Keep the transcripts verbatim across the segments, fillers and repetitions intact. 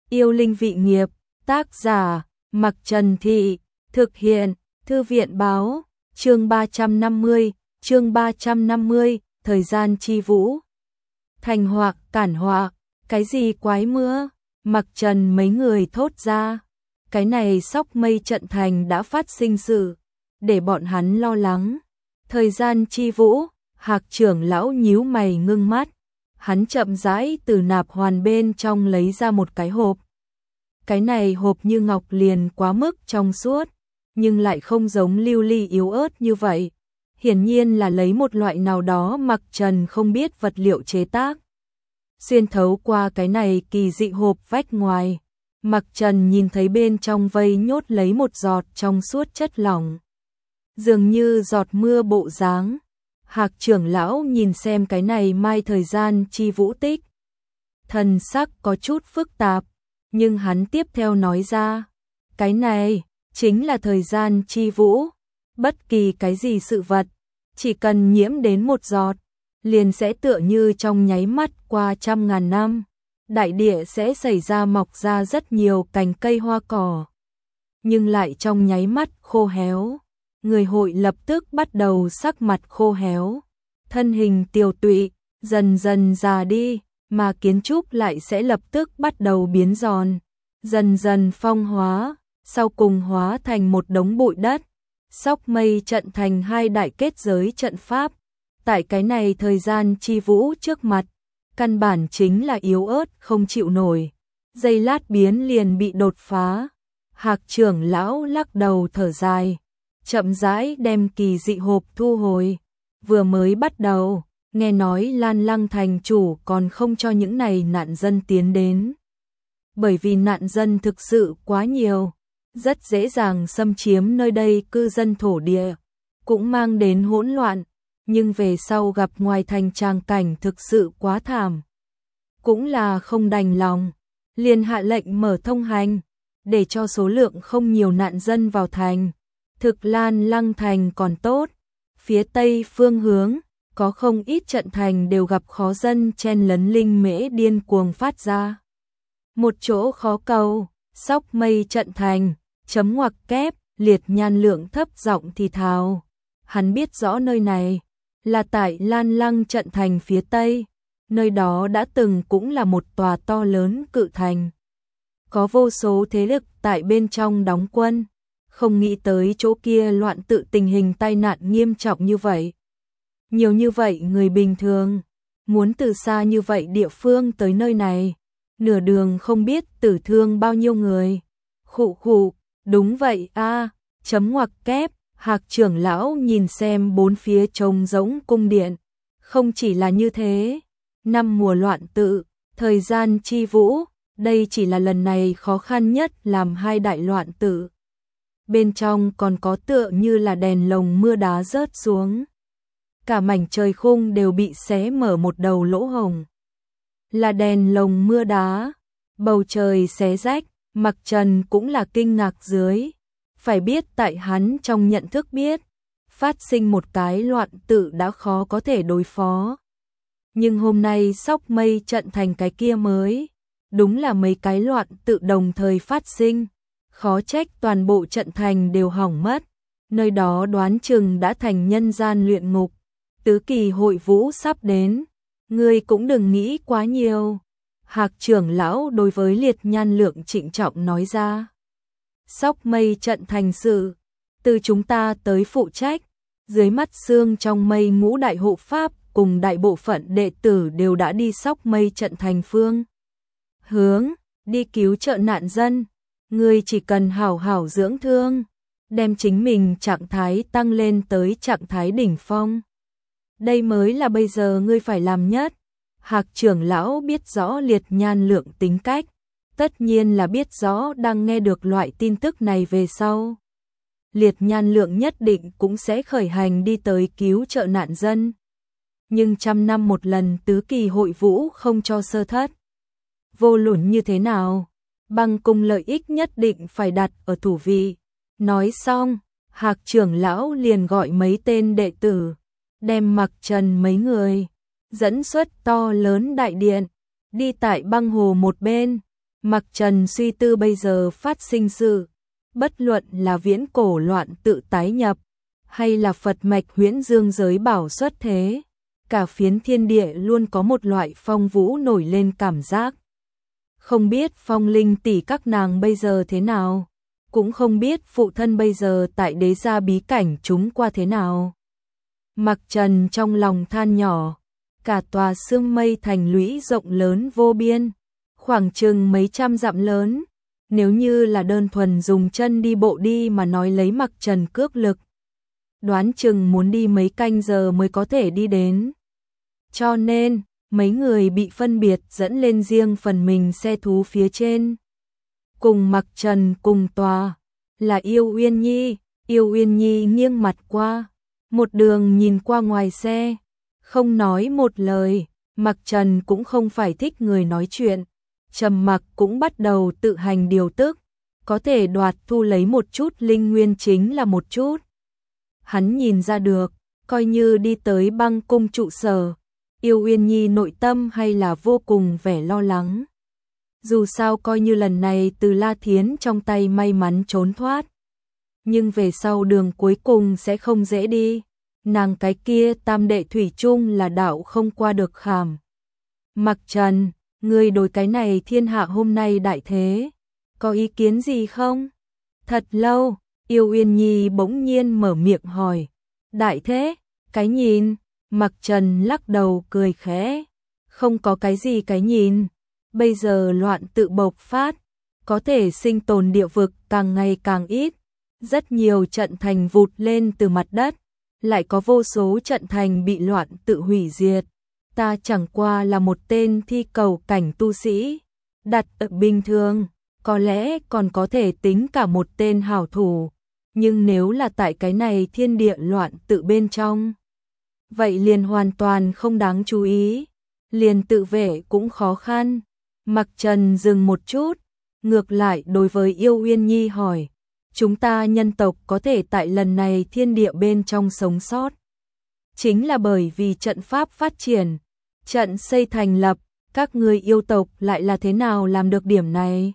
Yêu linh vị nghiệp, tác giả, Mặc Trần Thị, thực hiện, Thư viện báo, chương ba trăm năm mươi, chương ba trăm năm mươi, thời gian chi vũ. Thành họa, cản họa, cái gì quái mưa, Mặc Trần mấy người thốt ra. Cái này Sóc Mây trận thành đã phát sinh sự, để bọn hắn lo lắng. Thời gian chi vũ, Hạc trưởng lão nhíu mày ngưng mắt. Hắn chậm rãi từ nạp hoàn bên trong lấy ra một cái hộp. Cái này hộp như ngọc liền quá mức trong suốt, nhưng lại không giống lưu ly yếu ớt như vậy. Hiển nhiên là lấy một loại nào đó Mặc Trần không biết vật liệu chế tác. Xuyên thấu qua cái này kỳ dị hộp vách ngoài, Mặc Trần nhìn thấy bên trong vây nhốt lấy một giọt trong suốt chất lỏng. Dường như giọt mưa bộ dáng. Hạc trưởng lão nhìn xem cái này mai thời gian chi vũ tích. Thần sắc có chút phức tạp, nhưng hắn tiếp theo nói ra. Cái này, chính là thời gian chi vũ. Bất kỳ cái gì sự vật, chỉ cần nhiễm đến một giọt, liền sẽ tựa như trong nháy mắt qua trăm ngàn năm. Đại địa sẽ xảy ra mọc ra rất nhiều cành cây hoa cỏ, nhưng lại trong nháy mắt khô héo. Người hội lập tức bắt đầu sắc mặt khô héo, thân hình tiều tụy, dần dần già đi, mà kiến trúc lại sẽ lập tức bắt đầu biến giòn, dần dần phong hóa, sau cùng hóa thành một đống bụi đất. Sóc Mây trận thành hai đại kết giới trận pháp, tại cái này thời gian chi vũ trước mặt, căn bản chính là yếu ớt không chịu nổi, giây lát biến liền bị đột phá. Hạc trưởng lão lắc đầu thở dài, chậm rãi đem kỳ dị hộp thu hồi. Vừa mới bắt đầu, nghe nói Lan Lăng thành chủ còn không cho những này nạn dân tiến đến. Bởi vì nạn dân thực sự quá nhiều, rất dễ dàng xâm chiếm nơi đây cư dân thổ địa, cũng mang đến hỗn loạn, nhưng về sau gặp ngoài thành tràng cảnh thực sự quá thảm. Cũng là không đành lòng, liền hạ lệnh mở thông hành, để cho số lượng không nhiều nạn dân vào thành. Thực Lan Lăng thành còn tốt, phía tây phương hướng, có không ít trận thành đều gặp khó dân chen lấn linh mễ điên cuồng phát ra. Một chỗ khó cầu, Sóc Mây trận thành, chấm ngoặc kép, Liệt Nhan Lượng thấp giọng thì thào. Hắn biết rõ nơi này là tại Lan Lăng trận thành phía tây, nơi đó đã từng cũng là một tòa to lớn cự thành. Có vô số thế lực tại bên trong đóng quân, không nghĩ tới chỗ kia loạn tự tình hình tai nạn nghiêm trọng như vậy. Nhiều như vậy người bình thường, muốn từ xa như vậy địa phương tới nơi này, nửa đường không biết tử thương bao nhiêu người. Khụ khụ, đúng vậy a, chấm ngoặc kép, Hạc trưởng lão nhìn xem bốn phía trông rỗng cung điện. Không chỉ là như thế, năm mùa loạn tự, thời gian chi vũ, đây chỉ là lần này khó khăn nhất làm hai đại loạn tự. Bên trong còn có tựa như là đèn lồng mưa đá rớt xuống. Cả mảnh trời khung đều bị xé mở một đầu lỗ hồng. Là đèn lồng mưa đá, bầu trời xé rách, Mặc Trần cũng là kinh ngạc dưới. Phải biết tại hắn trong nhận thức biết, phát sinh một cái loạn tự đã khó có thể đối phó. Nhưng hôm nay Sóc Mây trận thành cái kia mới, đúng là mấy cái loạn tự đồng thời phát sinh. Khó trách toàn bộ trận thành đều hỏng mất, nơi đó đoán chừng đã thành nhân gian luyện ngục. Tứ kỳ hội vũ sắp đến, ngươi cũng đừng nghĩ quá nhiều. Hạc trưởng lão đối với Liệt Nhan Lượng trịnh trọng nói ra. Sóc Mây trận thành sự, từ chúng ta tới phụ trách, dưới mắt xương trong mây ngũ đại hộ pháp cùng đại bộ phận đệ tử đều đã đi Sóc Mây trận thành phương hướng, đi cứu trợ nạn dân. Ngươi chỉ cần hảo hảo dưỡng thương, đem chính mình trạng thái tăng lên tới trạng thái đỉnh phong. Đây mới là bây giờ ngươi phải làm nhất. Hạc trưởng lão biết rõ Liệt Nhan Lượng tính cách, tất nhiên là biết rõ đang nghe được loại tin tức này về sau. Liệt Nhan Lượng nhất định cũng sẽ khởi hành đi tới cứu trợ nạn dân. Nhưng trăm năm một lần tứ kỳ hội vũ không cho sơ thất. Vô luận như thế nào, băng cung lợi ích nhất định phải đặt ở thủ vị. Nói xong, Hạc trưởng lão liền gọi mấy tên đệ tử, đem Mặc Trần mấy người, dẫn xuất to lớn đại điện, đi tại băng hồ một bên, Mặc Trần suy tư bây giờ phát sinh sự, bất luận là viễn cổ loạn tự tái nhập, hay là Phật mạch huyễn dương giới bảo xuất thế, cả phiến thiên địa luôn có một loại phong vũ nổi lên cảm giác. Không biết Phong Linh tỷ các nàng bây giờ thế nào, cũng không biết phụ thân bây giờ tại đế gia bí cảnh chúng qua thế nào. Mặc Trần trong lòng than nhỏ, cả tòa sương mây thành lũy rộng lớn vô biên, khoảng chừng mấy trăm dặm lớn, nếu như là đơn thuần dùng chân đi bộ đi mà nói lấy Mặc Trần cước lực, đoán chừng muốn đi mấy canh giờ mới có thể đi đến. Cho nên, mấy người bị phân biệt dẫn lên riêng phần mình xe thú phía trên. Cùng Mặc Trần cùng tòa, là Yêu Uyên Nhi, Yêu Uyên Nhi nghiêng mặt qua, một đường nhìn qua ngoài xe, không nói một lời. Mặc Trần cũng không phải thích người nói chuyện, trầm mặc cũng bắt đầu tự hành điều tức, có thể đoạt thu lấy một chút linh nguyên chính là một chút. Hắn nhìn ra được, coi như đi tới băng cung trụ sở, Yêu Uyên Nhi nội tâm hay là vô cùng vẻ lo lắng. Dù sao coi như lần này từ La Thiến trong tay may mắn trốn thoát, nhưng về sau đường cuối cùng sẽ không dễ đi. Nàng cái kia tam đệ thủy chung là đạo không qua được khảm. Mặc Trần, người đối cái này thiên hạ hôm nay đại thế, có ý kiến gì không? Thật lâu, Yêu Uyên Nhi bỗng nhiên mở miệng hỏi. Đại thế, cái nhìn? Mặc Trần lắc đầu cười khẽ. Không có cái gì cái nhìn. Bây giờ loạn tự bộc phát, có thể sinh tồn địa vực càng ngày càng ít. Rất nhiều trận thành vụt lên từ mặt đất, lại có vô số trận thành bị loạn tự hủy diệt. Ta chẳng qua là một tên thi cầu cảnh tu sĩ, đặt ở bình thường, có lẽ còn có thể tính cả một tên hảo thủ, nhưng nếu là tại cái này thiên địa loạn tự bên trong, vậy liền hoàn toàn không đáng chú ý, liền tự vệ cũng khó khăn. Mặc Trần dừng một chút, ngược lại đối với Yêu Uyên Nhi hỏi, chúng ta nhân tộc có thể tại lần này thiên địa bên trong sống sót, chính là bởi vì trận pháp phát triển, trận xây thành lập, các ngươi yêu tộc lại là thế nào làm được điểm này?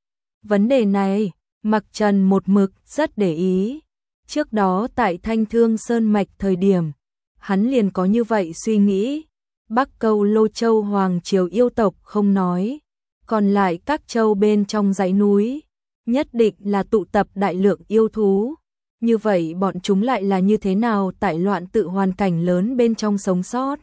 Vấn đề này, Mặc Trần một mực rất để ý. Trước đó tại Thanh Thương Sơn Mạch thời điểm, hắn liền có như vậy suy nghĩ. Bắc Câu Lô Châu Hoàng Triều yêu tộc không nói, còn lại các châu bên trong dãy núi, nhất định là tụ tập đại lượng yêu thú. Như vậy bọn chúng lại là như thế nào tại loạn tự hoàn cảnh lớn bên trong sống sót?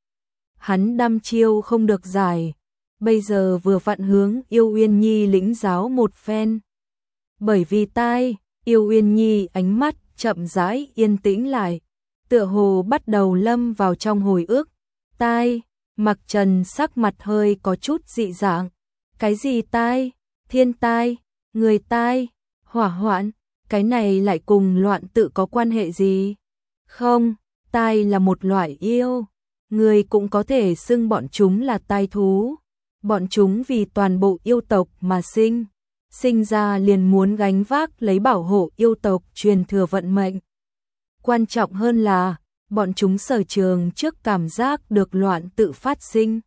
Hắn đăm chiêu không được giải, bây giờ vừa vặn hướng Yêu Uyên Nhi lĩnh giáo một phen. Bởi vì tai, Yêu Uyên Nhi ánh mắt chậm rãi yên tĩnh lại, tựa hồ bắt đầu lâm vào trong hồi ức. Tai, Mặc Trần sắc mặt hơi có chút dị dạng. Cái gì tai? Thiên tai, người tai, hỏa hoạn, cái này lại cùng loạn tự có quan hệ gì? Không, tai là một loại yêu, người cũng có thể xưng bọn chúng là tai thú. Bọn chúng vì toàn bộ yêu tộc mà sinh, sinh ra liền muốn gánh vác lấy bảo hộ yêu tộc truyền thừa vận mệnh. Quan trọng hơn là, bọn chúng sở trường trước cảm giác được loạn tự phát sinh,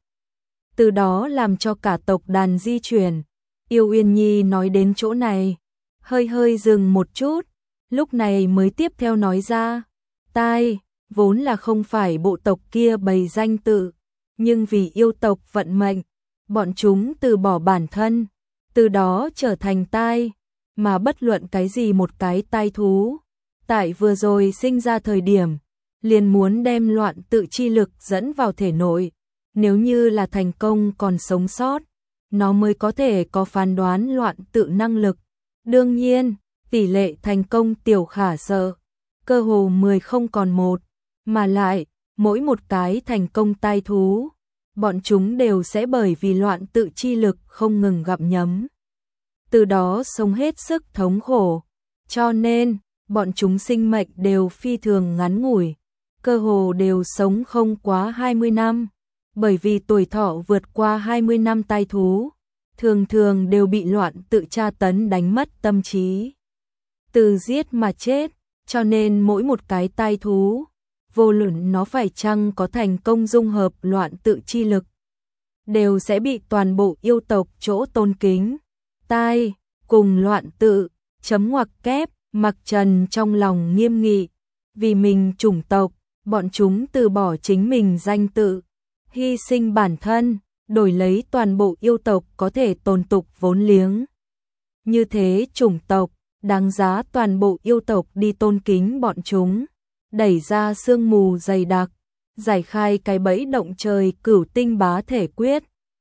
từ đó làm cho cả tộc đàn di chuyển. Yêu Uyên Nhi nói đến chỗ này, hơi hơi dừng một chút, lúc này mới tiếp theo nói ra, tai, vốn là không phải bộ tộc kia bày danh tự, nhưng vì yêu tộc vận mệnh, bọn chúng từ bỏ bản thân, từ đó trở thành tai, mà bất luận cái gì một cái tai thú, tại vừa rồi sinh ra thời điểm, liền muốn đem loạn tự chi lực dẫn vào thể nội, nếu như là thành công còn sống sót, nó mới có thể có phán đoán loạn tự năng lực. Đương nhiên, tỷ lệ thành công tiểu khả sợ, cơ hồ mười không còn một, mà lại, mỗi một cái thành công tai thú, bọn chúng đều sẽ bởi vì loạn tự chi lực không ngừng gặm nhấm, từ đó sống hết sức thống khổ, cho nên, bọn chúng sinh mệnh đều phi thường ngắn ngủi, cơ hồ đều sống không quá hai mươi năm, bởi vì tuổi thọ vượt qua hai mươi năm tai thú, thường thường đều bị loạn tự tra tấn đánh mất tâm trí, từ giết mà chết, cho nên mỗi một cái tai thú, vô luận nó phải chăng có thành công dung hợp loạn tự chi lực, đều sẽ bị toàn bộ yêu tộc chỗ tôn kính. Tai, cùng loạn tự, chấm ngoặc kép, Mặc Trần trong lòng nghiêm nghị, vì mình chủng tộc, bọn chúng từ bỏ chính mình danh tự, hy sinh bản thân, đổi lấy toàn bộ yêu tộc có thể tồn tục vốn liếng. Như thế chủng tộc, đáng giá toàn bộ yêu tộc đi tôn kính bọn chúng, đẩy ra sương mù dày đặc, giải khai cái bẫy động trời cửu tinh bá thể quyết,